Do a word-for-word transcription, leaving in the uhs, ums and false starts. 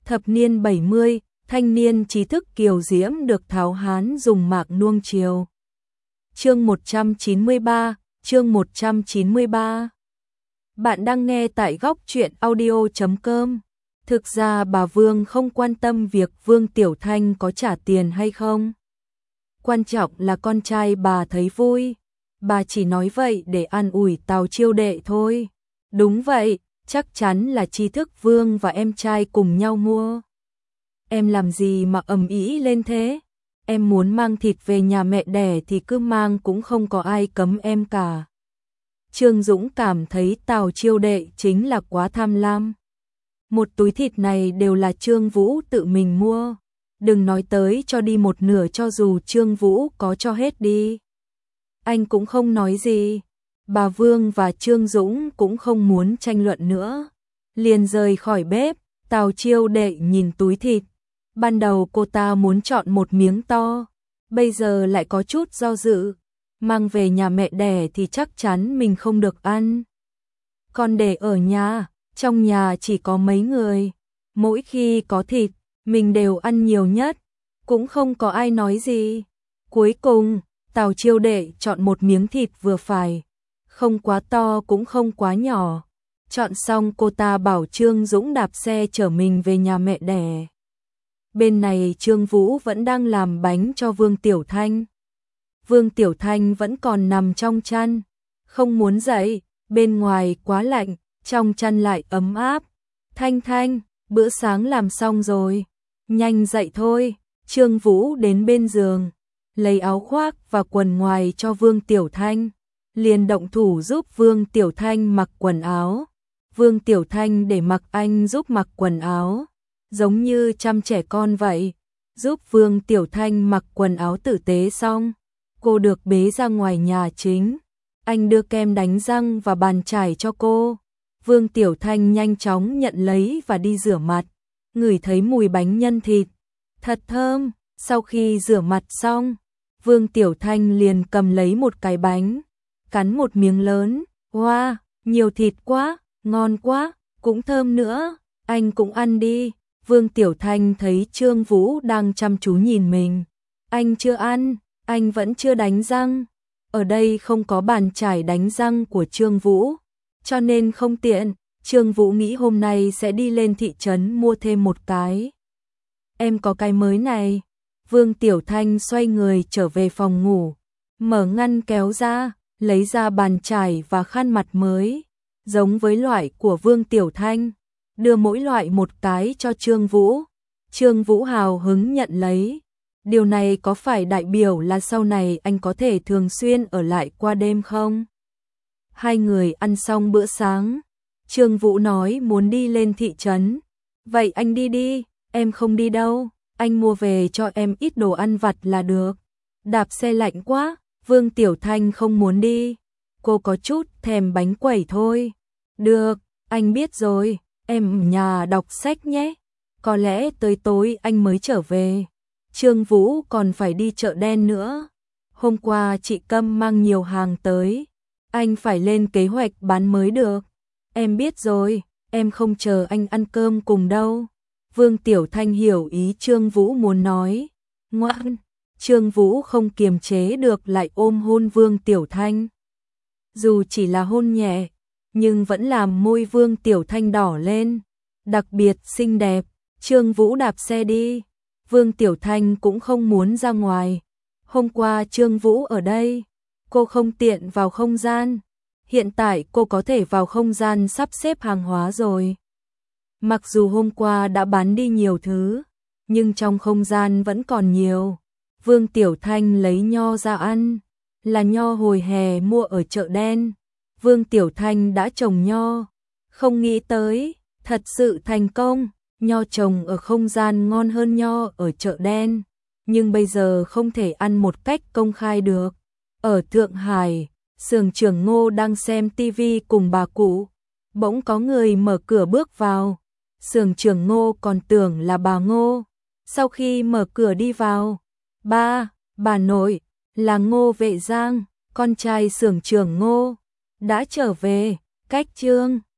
Thập niên bảy mươi, thanh niên trí thức kiều diễm được tháo hán dùng mạc nuông chiều. Chương một trăm chín mươi ba, chương một trăm chín mươi ba. Bạn đang nghe tại góc truyện audio chấm com. Thực ra bà Vương không quan tâm việc Vương Tiểu Thanh có trả tiền hay không. Quan trọng là con trai bà thấy vui. Bà chỉ nói vậy để an ủi Tào Chiêu Đệ thôi. Đúng vậy, chắc chắn là Tri Thức Vương và em trai cùng nhau mua. Em làm gì mà ầm ĩ lên thế? Em muốn mang thịt về nhà mẹ đẻ thì cứ mang, cũng không có ai cấm em cả. Trương Dũng cảm thấy Tào Chiêu Đệ chính là quá tham lam. Một túi thịt này đều là Trương Vũ tự mình mua. Đừng nói tới cho đi một nửa, cho dù Trương Vũ có cho hết đi. Anh cũng không nói gì. Bà Vương và Trương Dũng cũng không muốn tranh luận nữa. Liền rời khỏi bếp. Tào Chiêu Đệ nhìn túi thịt. Ban đầu cô ta muốn chọn một miếng to, bây giờ lại có chút do dự. Mang về nhà mẹ đẻ thì chắc chắn mình không được ăn. Còn để ở nhà, trong nhà chỉ có mấy người. Mỗi khi có thịt, mình đều ăn nhiều nhất. Cũng không có ai nói gì. Cuối cùng, Tào Chiêu Đệ chọn một miếng thịt vừa phải. Không quá to cũng không quá nhỏ. Chọn xong cô ta bảo Trương Dũng đạp xe chở mình về nhà mẹ đẻ. Bên này Trương Vũ vẫn đang làm bánh cho Vương Tiểu Thanh. Vương Tiểu Thanh vẫn còn nằm trong chăn, không muốn dậy, bên ngoài quá lạnh, trong chăn lại ấm áp. Thanh Thanh, bữa sáng làm xong rồi, nhanh dậy thôi. Trương Vũ đến bên giường, lấy áo khoác và quần ngoài cho Vương Tiểu Thanh, liền động thủ giúp Vương Tiểu Thanh mặc quần áo. Vương Tiểu Thanh để mặc anh giúp mặc quần áo, giống như chăm trẻ con vậy. Giúp Vương Tiểu Thanh mặc quần áo tử tế xong, cô được bế ra ngoài nhà chính. Anh đưa kem đánh răng và bàn chải cho cô. Vương Tiểu Thanh nhanh chóng nhận lấy và đi rửa mặt. Ngửi thấy mùi bánh nhân thịt, thật thơm. Sau khi rửa mặt xong, Vương Tiểu Thanh liền cầm lấy một cái bánh, cắn một miếng lớn. Wow, nhiều thịt quá, ngon quá, cũng thơm nữa, anh cũng ăn đi. Vương Tiểu Thanh thấy Trương Vũ đang chăm chú nhìn mình. Anh chưa ăn, anh vẫn chưa đánh răng. Ở đây không có bàn chải đánh răng của Trương Vũ, cho nên không tiện. Trương Vũ nghĩ hôm nay sẽ đi lên thị trấn mua thêm một cái. Em có cái mới này. Vương Tiểu Thanh xoay người trở về phòng ngủ, mở ngăn kéo ra, lấy ra bàn chải và khăn mặt mới, giống với loại của Vương Tiểu Thanh. Đưa mỗi loại một cái cho Trương Vũ. Trương Vũ hào hứng nhận lấy. Điều này có phải đại biểu là sau này anh có thể thường xuyên ở lại qua đêm không? Hai người ăn xong bữa sáng, Trương Vũ nói muốn đi lên thị trấn. Vậy anh đi đi, em không đi đâu. Anh mua về cho em ít đồ ăn vặt là được. Đạp xe lạnh quá. Vương Tiểu Thanh không muốn đi. Cô có chút thèm bánh quẩy thôi. Được, anh biết rồi. Em ở nhà đọc sách nhé. Có lẽ tới tối anh mới trở về. Trương Vũ còn phải đi chợ đen nữa. Hôm qua chị Câm mang nhiều hàng tới. Anh phải lên kế hoạch bán mới được. Em biết rồi, em không chờ anh ăn cơm cùng đâu. Vương Tiểu Thanh hiểu ý Trương Vũ muốn nói. Ngoan. Trương Vũ không kiềm chế được lại ôm hôn Vương Tiểu Thanh. Dù chỉ là hôn nhẹ, nhưng vẫn làm môi Vương Tiểu Thanh đỏ lên, đặc biệt xinh đẹp. Trương Vũ đạp xe đi. Vương Tiểu Thanh cũng không muốn ra ngoài. Hôm qua Trương Vũ ở đây, cô không tiện vào không gian. Hiện tại cô có thể vào không gian sắp xếp hàng hóa rồi. Mặc dù hôm qua đã bán đi nhiều thứ, nhưng trong không gian vẫn còn nhiều. Vương Tiểu Thanh lấy nho ra ăn, là nho hồi hè mua ở chợ đen. Vương Tiểu Thanh đã trồng nho, không nghĩ tới, thật sự thành công. Nho trồng ở không gian ngon hơn nho ở chợ đen, nhưng bây giờ không thể ăn một cách công khai được. Ở Thượng Hải, xưởng trưởng Ngô đang xem tivi cùng bà cụ, bỗng có người mở cửa bước vào. Xưởng trưởng Ngô còn tưởng là bà Ngô. Sau khi mở cửa đi vào, ba, bà nội, là Ngô Vệ Giang, con trai xưởng trưởng Ngô, đã trở về. Cách Trương